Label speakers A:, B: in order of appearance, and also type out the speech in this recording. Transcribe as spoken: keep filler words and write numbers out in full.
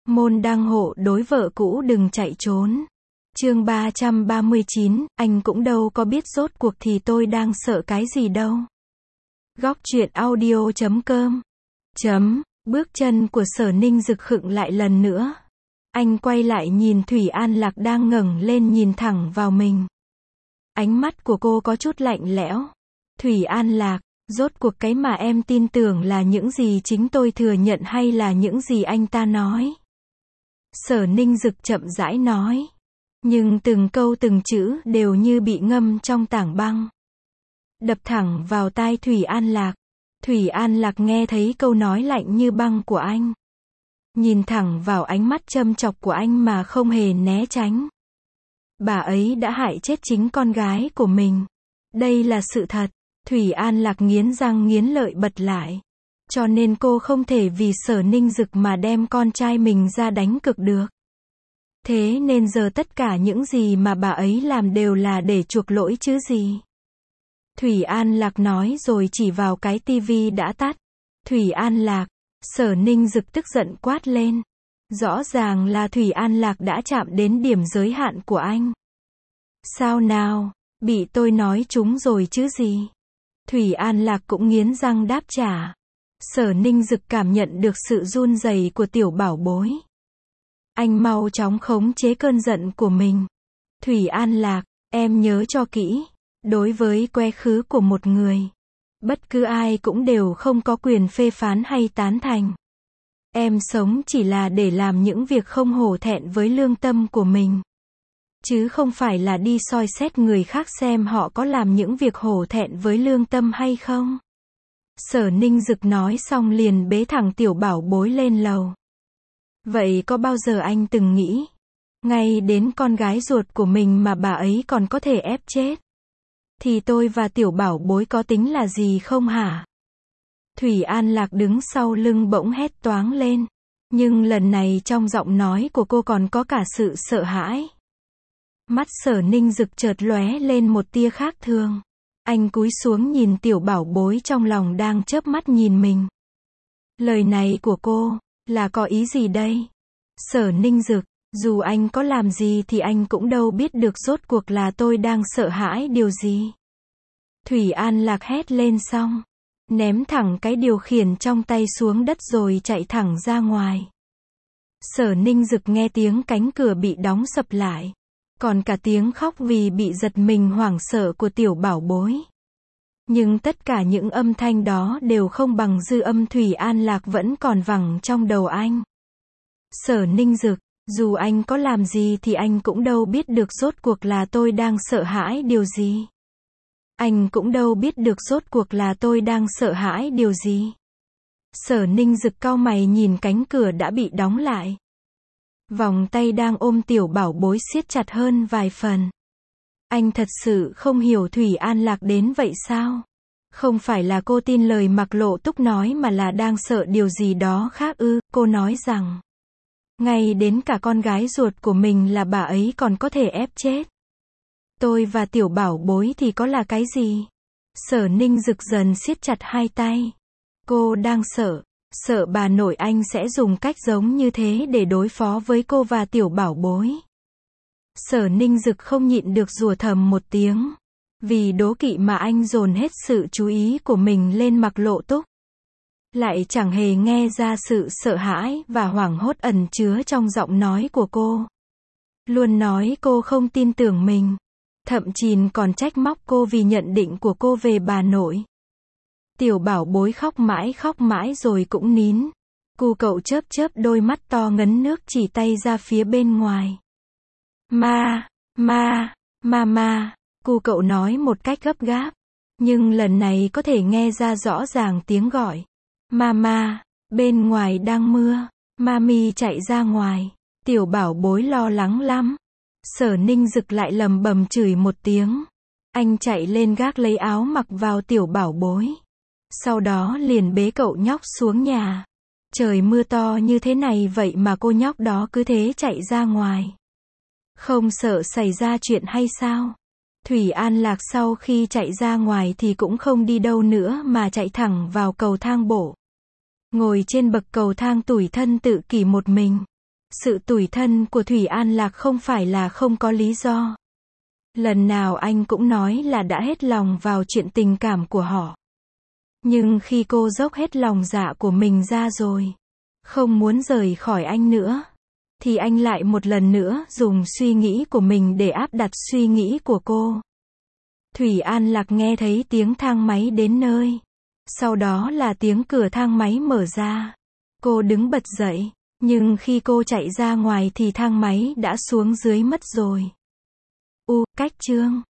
A: Môn đăng hộ đối vợ cũ đừng chạy trốn. Chương ba trăm ba mươi chín, anh cũng đâu có biết rốt cuộc thì tôi đang sợ cái gì đâu. Góc truyện audio chấm com chấm, bước chân của Sở Ninh Dực khựng lại lần nữa. Anh quay lại nhìn Thủy An Lạc đang ngẩng lên nhìn thẳng vào mình. Ánh mắt của cô có chút lạnh lẽo. Thủy An Lạc, rốt cuộc cái mà em tin tưởng là những gì chính tôi thừa nhận hay là những gì anh ta nói? Sở Ninh Dực chậm rãi nói. Nhưng từng câu từng chữ đều như bị ngâm trong tảng băng. Đập thẳng vào tai Thủy An Lạc. Thủy An Lạc nghe thấy câu nói lạnh như băng của anh. Nhìn thẳng vào ánh mắt châm chọc của anh mà không hề né tránh. Bà ấy đã hại chết chính con gái của mình. Đây là sự thật. Thủy An Lạc nghiến răng nghiến lợi bật lại. Cho nên cô không thể vì Sở Ninh Dực mà đem con trai mình ra đánh cược được. Thế nên giờ tất cả những gì mà bà ấy làm đều là để chuộc lỗi chứ gì. Thủy An Lạc nói rồi chỉ vào cái tivi đã tắt. Thủy An Lạc, Sở Ninh Dực tức giận quát lên. Rõ ràng là Thủy An Lạc đã chạm đến điểm giới hạn của anh. Sao nào, bị tôi nói trúng rồi chứ gì. Thủy An Lạc cũng nghiến răng đáp trả. Sở Ninh Dực cảm nhận được sự run rẩy của tiểu bảo bối. Anh mau chóng khống chế cơn giận của mình. Thủy An Lạc, em nhớ cho kỹ. Đối với quá khứ của một người, bất cứ ai cũng đều không có quyền phê phán hay tán thành. Em sống chỉ là để làm những việc không hổ thẹn với lương tâm của mình. Chứ không phải là đi soi xét người khác xem họ có làm những việc hổ thẹn với lương tâm hay không. Sở Ninh Dực nói xong liền bế thẳng tiểu bảo bối lên lầu. Vậy có bao giờ anh từng nghĩ, ngay đến con gái ruột của mình mà bà ấy còn có thể ép chết? Thì tôi và tiểu bảo bối có tính là gì không hả? Thủy An Lạc đứng sau lưng bỗng hét toáng lên. Nhưng lần này trong giọng nói của cô còn có cả sự sợ hãi. Mắt Sở Ninh Dực chợt lóe lên một tia khác thường. Anh cúi xuống nhìn tiểu bảo bối trong lòng đang chớp mắt nhìn mình. Lời này của cô, là có ý gì đây? Sở Ninh Dực, dù anh có làm gì thì anh cũng đâu biết được rốt cuộc là tôi đang sợ hãi điều gì. Thủy An Lạc hét lên xong, ném thẳng cái điều khiển trong tay xuống đất rồi chạy thẳng ra ngoài. Sở Ninh Dực nghe tiếng cánh cửa bị đóng sập lại. Còn cả tiếng khóc vì bị giật mình hoảng sợ của tiểu bảo bối. Nhưng tất cả những âm thanh đó đều không bằng dư âm Thủy An Lạc vẫn còn vẳng trong đầu anh. Sở Ninh Dực, dù anh có làm gì thì anh cũng đâu biết được rốt cuộc là tôi đang sợ hãi điều gì. Anh cũng đâu biết được rốt cuộc là tôi đang sợ hãi điều gì. Sở Ninh Dực cau mày nhìn cánh cửa đã bị đóng lại. Vòng tay đang ôm tiểu bảo bối siết chặt hơn vài phần. Anh thật sự không hiểu Thủy An Lạc đến vậy sao? Không phải là cô tin lời Mạc Lộ Túc nói mà là đang sợ điều gì đó khác ư? Cô nói rằng, ngay đến cả con gái ruột của mình là bà ấy còn có thể ép chết. Tôi và tiểu bảo bối thì có là cái gì? Sở Ninh Dực dần siết chặt hai tay. Cô đang sợ. Sợ bà nội anh sẽ dùng cách giống như thế để đối phó với cô và tiểu bảo bối. Sở Ninh Dực không nhịn được rủa thầm một tiếng. Vì đố kỵ mà anh dồn hết sự chú ý của mình lên Mạc Lộ Túc. Lại chẳng hề nghe ra sự sợ hãi và hoảng hốt ẩn chứa trong giọng nói của cô. Luôn nói cô không tin tưởng mình. Thậm chí còn trách móc cô vì nhận định của cô về bà nội. Tiểu bảo bối khóc mãi khóc mãi rồi cũng nín. Cu cậu chớp chớp đôi mắt to ngấn nước chỉ tay ra phía bên ngoài. Ma, ma, ma ma, cu cậu nói một cách gấp gáp. Nhưng lần này có thể nghe ra rõ ràng tiếng gọi. Mama, bên ngoài đang mưa. Mami chạy ra ngoài. Tiểu bảo bối lo lắng lắm. Sở Ninh Dực lại lầm bầm chửi một tiếng. Anh chạy lên gác lấy áo mặc vào tiểu bảo bối. Sau đó liền bế cậu nhóc xuống nhà. Trời mưa to như thế này vậy mà cô nhóc đó cứ thế chạy ra ngoài. Không sợ xảy ra chuyện hay sao? Thủy An Lạc sau khi chạy ra ngoài thì cũng không đi đâu nữa mà chạy thẳng vào cầu thang bộ. Ngồi trên bậc cầu thang tủi thân tự kỷ một mình. Sự tủi thân của Thủy An Lạc không phải là không có lý do. Lần nào anh cũng nói là đã hết lòng vào chuyện tình cảm của họ. Nhưng khi cô dốc hết lòng dạ của mình ra rồi, không muốn rời khỏi anh nữa, thì anh lại một lần nữa dùng suy nghĩ của mình để áp đặt suy nghĩ của cô. Thủy An Lạc nghe thấy tiếng thang máy đến nơi. Sau đó là tiếng cửa thang máy mở ra. Cô đứng bật dậy, nhưng khi cô chạy ra ngoài thì thang máy đã xuống dưới mất rồi. U, cách chương